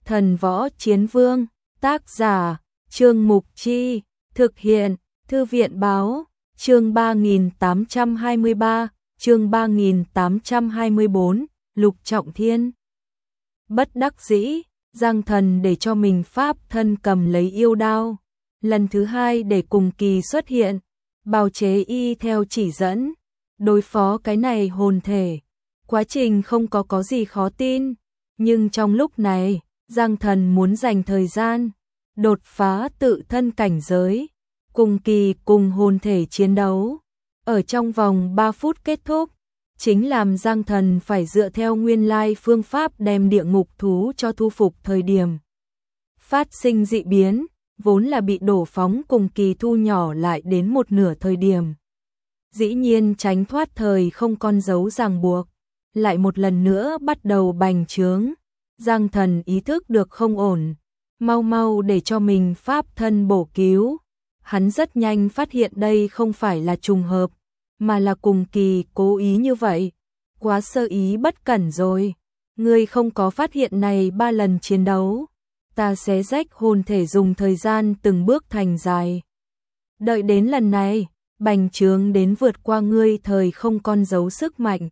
Thần Võ Chiến Vương, tác giả, Trương Mục Chi, thực hiện, Thư viện Báo, chương 3823, chương 3824, Lục Trọng Thiên. Bất đắc dĩ, Giang Thần để cho mình pháp thân cầm lấy yêu đao, lần thứ hai để cùng kỳ xuất hiện, bào chế y theo chỉ dẫn, đối phó cái này hồn thể. Quá trình không có gì khó tin, nhưng trong lúc này, Giang Thần muốn dành thời gian, đột phá tự thân cảnh giới, cùng kỳ cùng hồn thể chiến đấu, ở trong vòng 3 phút kết thúc, chính làm Giang Thần phải dựa theo nguyên lai phương pháp đem địa ngục thú cho thu phục thời điểm. Phát sinh dị biến, vốn là bị đổ phóng cùng kỳ thu nhỏ lại đến một nửa thời điểm. Dĩ nhiên tránh thoát thời không con dấu ràng buộc, lại một lần nữa bắt đầu bành trướng. Giang Thần ý thức được không ổn, mau để cho mình pháp thân bổ cứu. Hắn rất nhanh phát hiện đây không phải là trùng hợp, mà là cùng kỳ cố ý như vậy. Quá sơ ý bất cẩn rồi. Ngươi không có phát hiện này 3 lần chiến đấu, ta xé rách hồn thể dùng thời gian từng bước thành dài. Đợi đến lần này, bành trướng đến vượt qua ngươi thời không con dấu sức mạnh.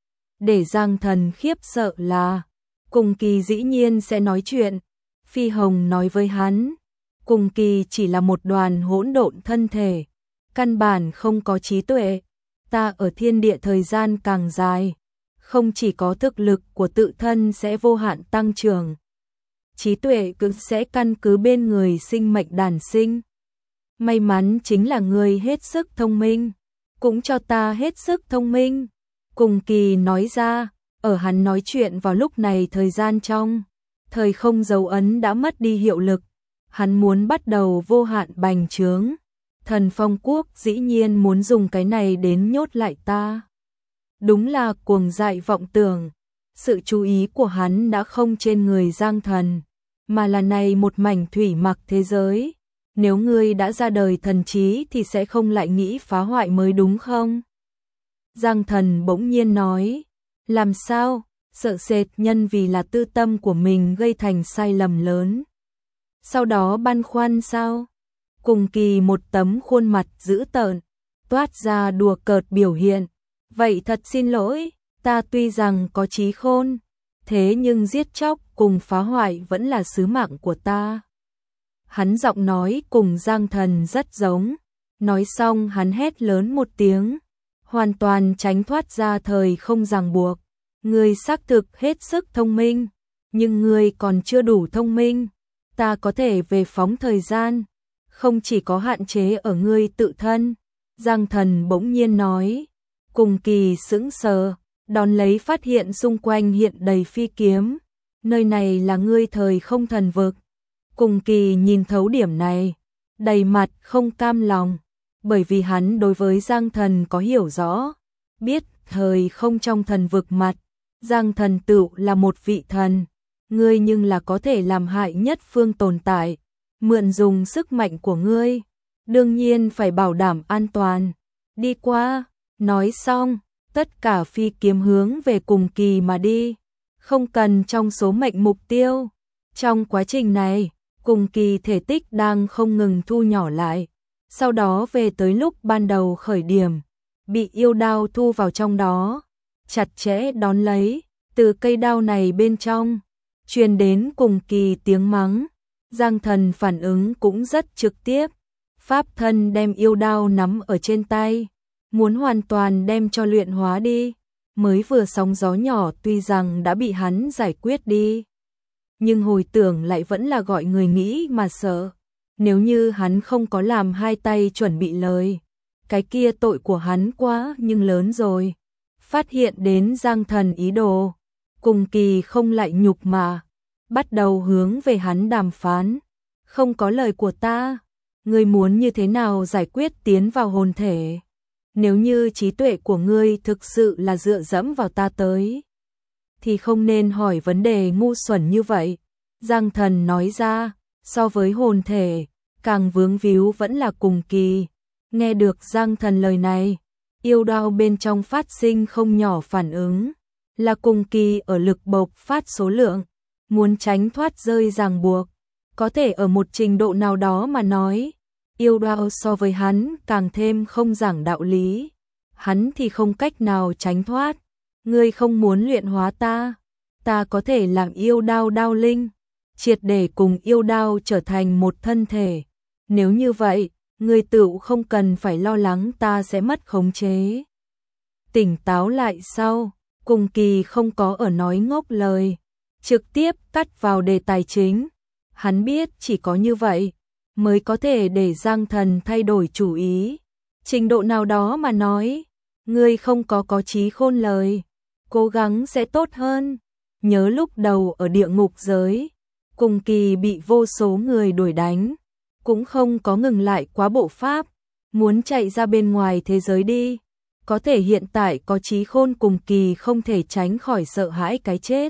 Để Giang Thần khiếp sợ là, cùng kỳ dĩ nhiên sẽ nói chuyện. Phi Hồng nói với hắn, cùng kỳ chỉ là một đoàn hỗn độn thân thể, căn bản không có trí tuệ. Ta ở thiên địa thời gian càng dài, không chỉ có thực lực của tự thân sẽ vô hạn tăng trưởng, trí tuệ cũng sẽ căn cứ bên người sinh mệnh đản sinh. May mắn chính là ngươi hết sức thông minh, cũng cho ta hết sức thông minh. Cùng kỳ nói ra, ở hắn nói chuyện vào lúc này thời gian trong, thời không dấu ấn đã mất đi hiệu lực, hắn muốn bắt đầu vô hạn bành trướng. Thần Phong Quốc dĩ nhiên muốn dùng cái này đến nhốt lại ta. Đúng là cuồng dại vọng tưởng, sự chú ý của hắn đã không trên người Giang Thần, mà là này một mảnh thủy mặc thế giới. Nếu ngươi đã ra đời thần trí thì sẽ không lại nghĩ phá hoại mới đúng không? Giang Thần bỗng nhiên nói, làm sao, sợ sệt nhân vì là tư tâm của mình gây thành sai lầm lớn. Sau đó băn khoăn sao? Cùng kỳ một tấm khuôn mặt dữ tợn, toát ra đùa cợt biểu hiện. Vậy thật xin lỗi, ta tuy rằng có trí khôn, thế nhưng giết chóc cùng phá hoại vẫn là sứ mạng của ta. Hắn giọng nói cùng Giang Thần rất giống, nói xong hắn hét lớn một tiếng, hoàn toàn tránh thoát ra thời không ràng buộc. Ngươi xác thực hết sức thông minh, nhưng ngươi còn chưa đủ thông minh. Ta có thể về phóng thời gian, không chỉ có hạn chế ở ngươi tự thân. Giang Thần bỗng nhiên nói, cùng kỳ sững sờ, đón lấy phát hiện xung quanh hiện đầy phi kiếm. Nơi này là ngươi thời không thần vực. Cùng kỳ nhìn thấu điểm này, đầy mặt không cam lòng, bởi vì hắn đối với Giang Thần có hiểu rõ, biết thời không trong thần vực mặt, Giang Thần tựu là một vị thần, ngươi nhưng là có thể làm hại nhất phương tồn tại, mượn dùng sức mạnh của ngươi, đương nhiên phải bảo đảm an toàn. Đi qua, nói xong, tất cả phi kiếm hướng về cùng kỳ mà đi, không cần trong số mệnh mục tiêu. Trong quá trình này, cùng kỳ thể tích đang không ngừng thu nhỏ lại, sau đó về tới lúc ban đầu khởi điểm, bị yêu đao thu vào trong đó, chặt chẽ đón lấy, từ cây đao này bên trong, truyền đến cùng kỳ tiếng mắng. Giang Thần phản ứng cũng rất trực tiếp, pháp thân đem yêu đao nắm ở trên tay, muốn hoàn toàn đem cho luyện hóa đi. Mới vừa sóng gió nhỏ tuy rằng đã bị hắn giải quyết đi, nhưng hồi tưởng lại vẫn là gọi người nghĩ mà sợ. Nếu như hắn không có làm hai tay chuẩn bị lời, cái kia tội của hắn quá nhưng lớn rồi. Phát hiện đến Giang Thần ý đồ, cùng kỳ không lại nhục mà, bắt đầu hướng về hắn đàm phán. Không có lời của ta, ngươi muốn như thế nào giải quyết tiến vào hồn thể? Nếu như trí tuệ của ngươi thực sự là dựa dẫm vào ta tới, thì không nên hỏi vấn đề ngu xuẩn như vậy. Giang Thần nói ra, so với hồn thể, càng vướng víu vẫn là cùng kỳ. Nghe được Giang Thần lời này, yêu đao bên trong phát sinh không nhỏ phản ứng, là cùng kỳ ở lực bộc phát số lượng. muốn tránh thoát rơi ràng buộc. Có thể ở một trình độ nào đó mà nói, yêu đao so với hắn càng thêm không giảng đạo lý. Hắn thì không cách nào tránh thoát. Ngươi không muốn luyện hóa ta, ta có thể làm yêu đao đao linh, triệt để cùng yêu đao trở thành một thân thể. Nếu như vậy, ngươi tự không cần phải lo lắng ta sẽ mất khống chế. Tỉnh táo lại sau, Cùng Kỳ không có ở nói ngốc lời, trực tiếp cắt vào đề tài chính. Hắn biết chỉ có như vậy mới có thể để Giang Thần thay đổi chủ ý. Trình độ nào đó mà nói, ngươi không có trí khôn lời, cố gắng sẽ tốt hơn. Nhớ lúc đầu ở địa ngục giới, Cùng Kỳ bị vô số người đuổi đánh, cũng không có ngừng lại quá bộ pháp, muốn chạy ra bên ngoài thế giới đi. Có thể hiện tại có trí khôn Cùng Kỳ không thể tránh khỏi sợ hãi cái chết.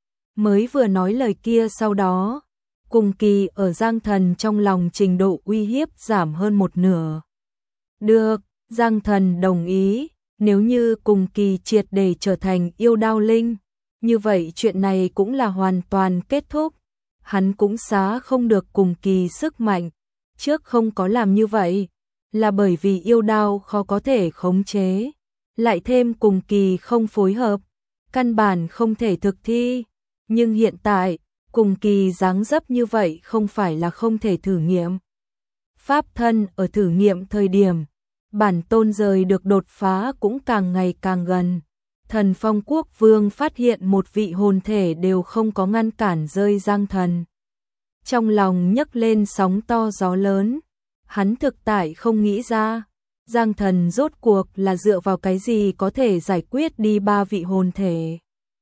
Mới vừa nói lời kia sau đó, Cùng Kỳ ở Giang Thần trong lòng trình độ uy hiếp giảm hơn một nửa. Được, Giang Thần đồng ý, nếu như Cùng Kỳ triệt để trở thành yêu đao linh, như vậy chuyện này cũng là hoàn toàn kết thúc. Hắn cũng xá không được Cùng Kỳ sức mạnh, trước không có làm như vậy, là bởi vì yêu đao khó có thể khống chế, lại thêm Cùng Kỳ không phối hợp, căn bản không thể thực thi. Nhưng hiện tại, Cùng Kỳ dáng dấp như vậy không phải là không thể thử nghiệm. Pháp thân ở thử nghiệm thời điểm, bản tôn rời được đột phá cũng càng ngày càng gần. Thần Phong Quốc Vương phát hiện một vị hồn thể đều không có ngăn cản rơi Giang Thần. Trong lòng nhấc lên sóng to gió lớn, hắn thực tại không nghĩ ra, Giang Thần rốt cuộc là dựa vào cái gì có thể giải quyết đi 3 vị hồn thể.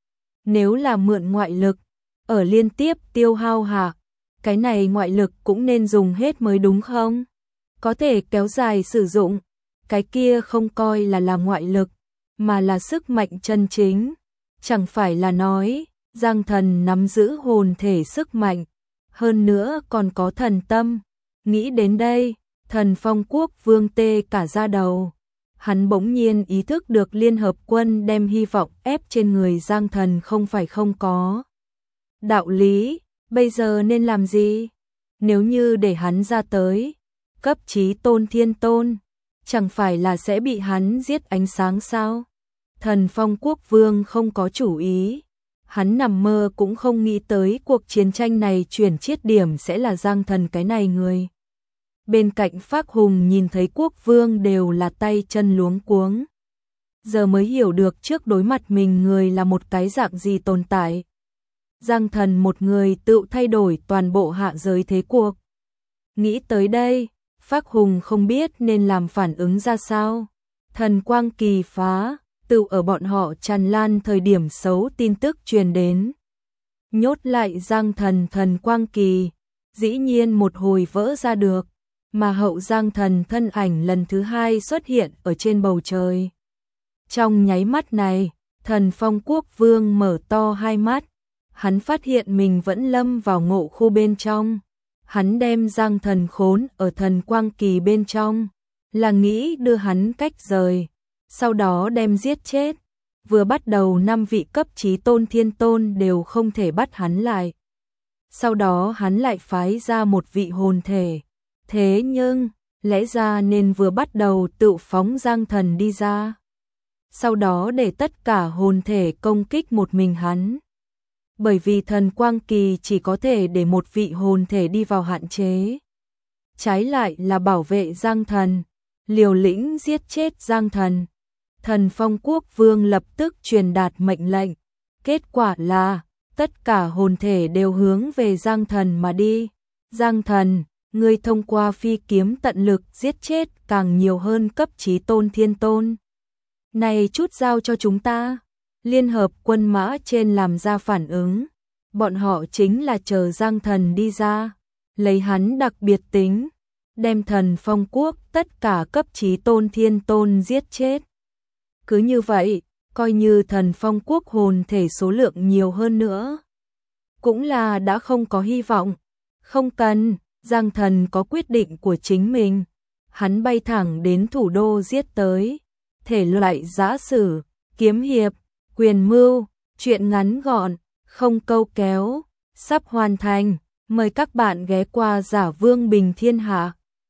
Nếu là mượn ngoại lực, ở liên tiếp tiêu hao hạ, cái này ngoại lực cũng nên dùng hết mới đúng không? Có thể kéo dài sử dụng, cái kia không coi là ngoại lực, mà là sức mạnh chân chính. Chẳng phải là nói, Giang Thần nắm giữ hồn thể sức mạnh, hơn nữa còn có thần tâm. Nghĩ đến đây, Thần Phong Quốc Vương tê cả da đầu. Hắn bỗng nhiên ý thức được Liên Hợp Quân đem hy vọng ép trên người Giang Thần không phải không có đạo lý. Bây giờ nên làm gì? Nếu như để hắn ra tới, cấp chí tôn thiên tôn, chẳng phải là sẽ bị hắn giết ánh sáng sao? Thần Phong Quốc Vương không có chủ ý. Hắn nằm mơ cũng không nghĩ tới cuộc chiến tranh này chuyển chiết điểm sẽ là Giang Thần cái này người. Bên cạnh Phác Hùng nhìn thấy Quốc Vương đều là tay chân luống cuống. Giờ mới hiểu được trước đối mặt mình người là một cái dạng gì tồn tại. Giang Thần một người tự thay đổi toàn bộ hạ giới thế cuộc. Nghĩ tới đây, Phác Hùng không biết nên làm phản ứng ra sao. Thần quang kỳ phá, tự ở bọn họ tràn lan thời điểm xấu tin tức truyền đến. Nhốt lại Giang Thần thần quang kỳ, dĩ nhiên một hồi vỡ ra được, mà hậu Giang Thần thân ảnh lần thứ hai xuất hiện ở trên bầu trời. Trong nháy mắt này, Thần Phong Quốc Vương mở to hai mắt, hắn phát hiện mình vẫn lâm vào ngộ khu bên trong. Hắn đem Giang Thần khốn ở thần quang kỳ bên trong, là nghĩ đưa hắn cách rời, sau đó đem giết chết. Vừa bắt đầu 5 vị cấp chí tôn thiên tôn đều không thể bắt hắn lại. Sau đó hắn lại phái ra một vị hồn thể. Thế nhưng, lẽ ra nên vừa bắt đầu tự phóng Giang Thần đi ra. Sau đó để tất cả hồn thể công kích một mình hắn. Bởi vì thần quang kỳ chỉ có thể để một vị hồn thể đi vào hạn chế. Trái lại là bảo vệ Giang Thần, liều lĩnh giết chết Giang Thần. Thần Phong Quốc Vương lập tức truyền đạt mệnh lệnh. Kết quả là, tất cả hồn thể đều hướng về Giang Thần mà đi. Giang Thần, ngươi thông qua phi kiếm tận lực giết chết càng nhiều hơn cấp chí tôn thiên tôn. Này chút giao cho chúng ta. Liên Hợp Quân mã trên làm ra phản ứng. Bọn họ chính là chờ Giang Thần đi ra, lấy hắn đặc biệt tính, đem Thần Phong Quốc tất cả cấp chí tôn thiên tôn giết chết. Cứ như vậy, coi như Thần Phong Quốc hồn thể số lượng nhiều hơn nữa, cũng là đã không có hy vọng. Không cần, Giang Thần có quyết định của chính mình. Hắn bay thẳng đến thủ đô giết tới. Thể loại giã sử, kiếm hiệp, quyền mưu, chuyện ngắn gọn, không câu kéo, sắp hoàn thành. Mời các bạn ghé qua Giả Vương Bình Thiên Hạ.